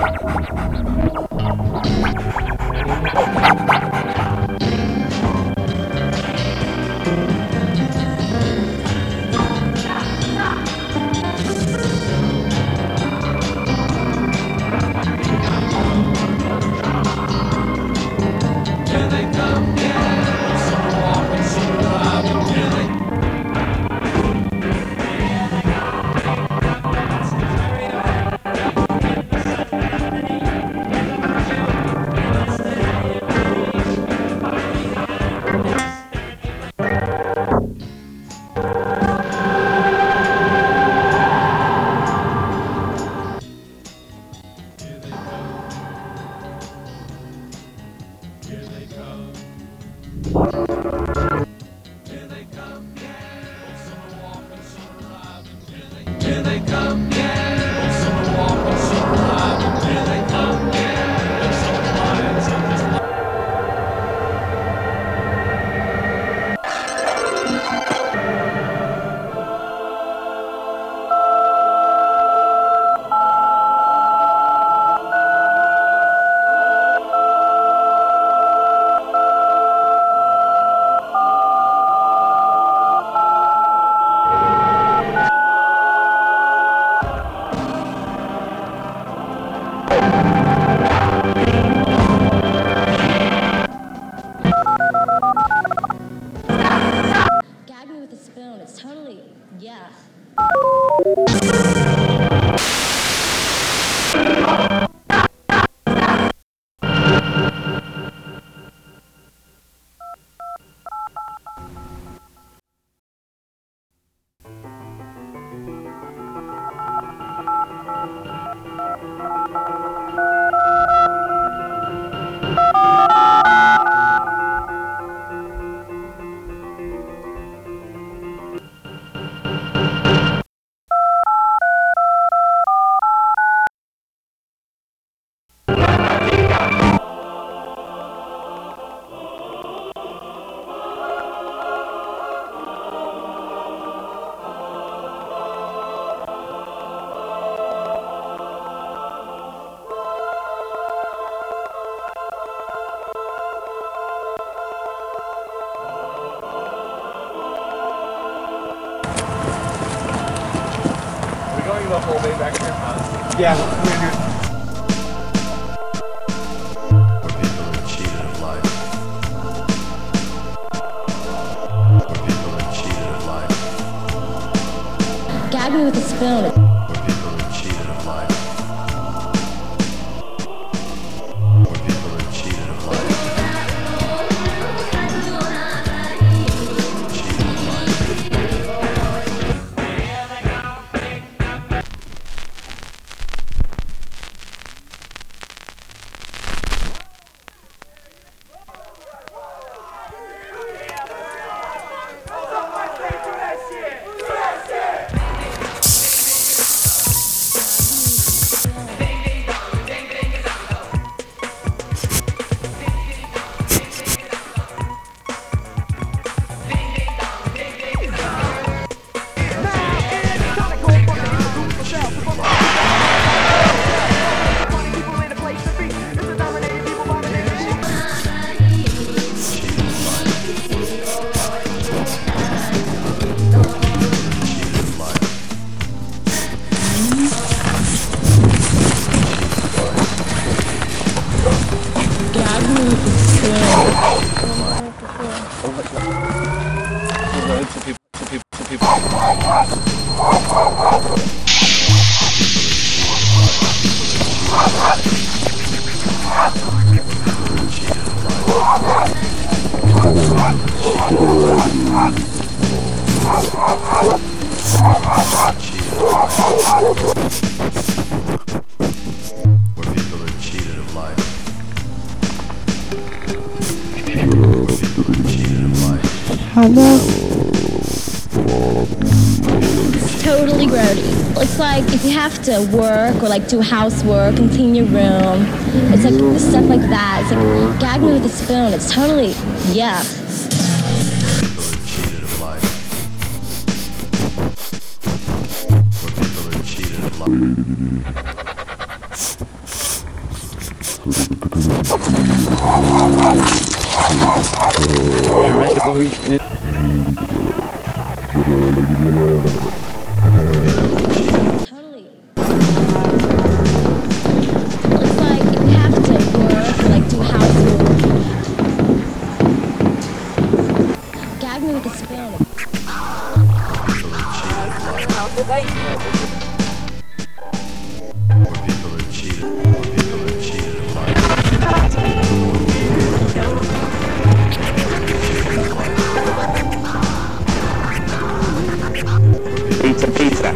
Gag me with a spoon. It's totally, yeah. We're going the whole way back to your house. Yeah, we're gonna do Where people are cheated of life. Where people are cheated of life. Gag me with a spoon. Where people are cheated of life. Where people are cheated of life. Cheated of life. Gag me with a spoon. Some people. Where people are cheated of life. Where people are cheated of life. It's totally grody. It's like if you have to work or like do housework and clean your room. It's like stuff like that. It's like gag me with a spoon. It's totally, yeah. People are cheated of life. Where people are cheated of life. Totally. Looks like if you have to work or like do housework, gag me with a spoon. Pizza.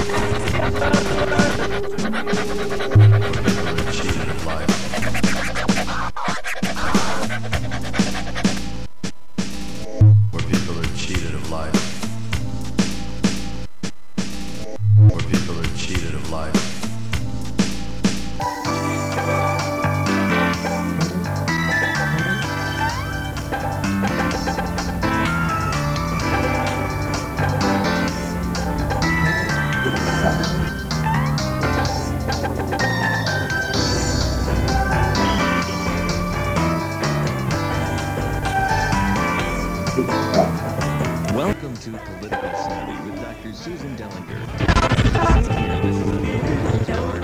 Where people are cheated of life. Where people are cheated of life. Welcome to Political Savvy with Dr. Susan Dellinger. This is a presentation.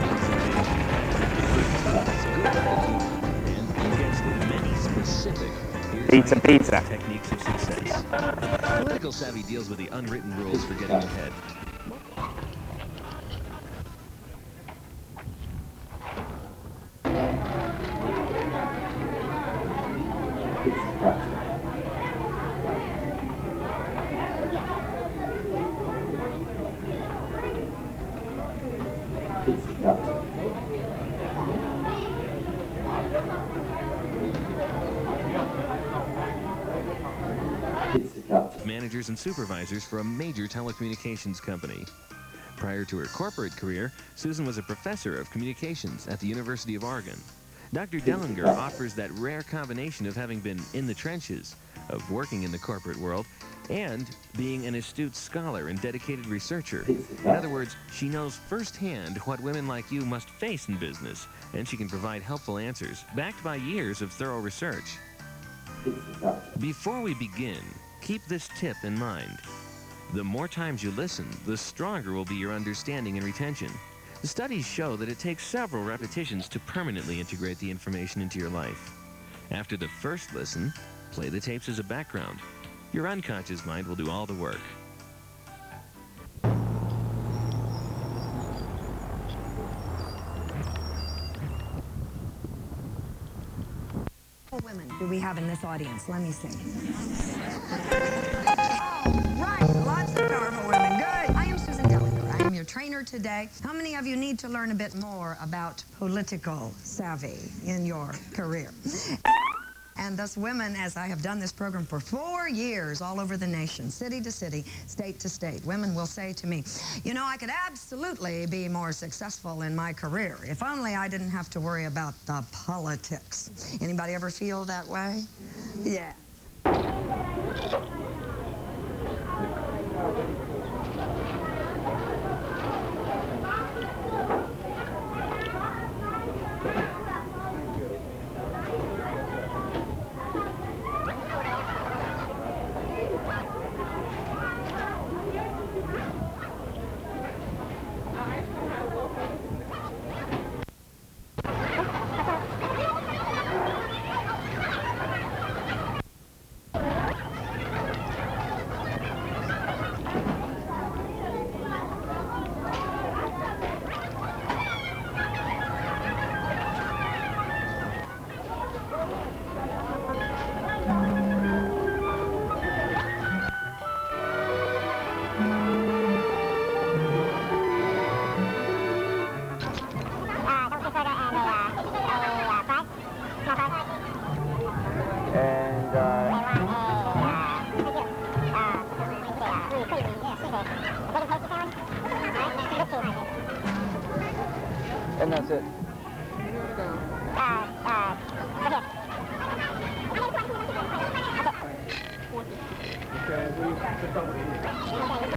It's good humor, and you guessed it, many specific Pizza. techniques of success. Political Savvy deals with the unwritten rules for getting ahead. Managers and supervisors for a major telecommunications company. Prior to her corporate career, Susan was a professor of communications at the University of Oregon. Dr. Dellinger offers that rare combination of having been in the trenches, of working in the corporate world, and being an astute scholar and dedicated researcher. In other words, she knows firsthand what women like you must face in business, and she can provide helpful answers, backed by years of thorough research. Before we begin, keep this tip in mind. The more times you listen, the stronger will be your understanding and retention. The studies show that it takes several repetitions to permanently integrate the information into your life. After the first listen, play the tapes as a background. Your unconscious mind will do all the work. Women do we have in this audience? Let me see. Oh, right. Lots of powerful women. Good. I am Susan Dellinger. I am your trainer today. How many of you need to learn a bit more about political savvy in your career? And thus women, as I have done this program for 4 years all over the nation, city to city, state to state, women will say to me, you know, I could absolutely be more successful in my career if only I didn't have to worry about the politics. Anybody ever feel that way? Yeah. And that's it. Okay, we just over here.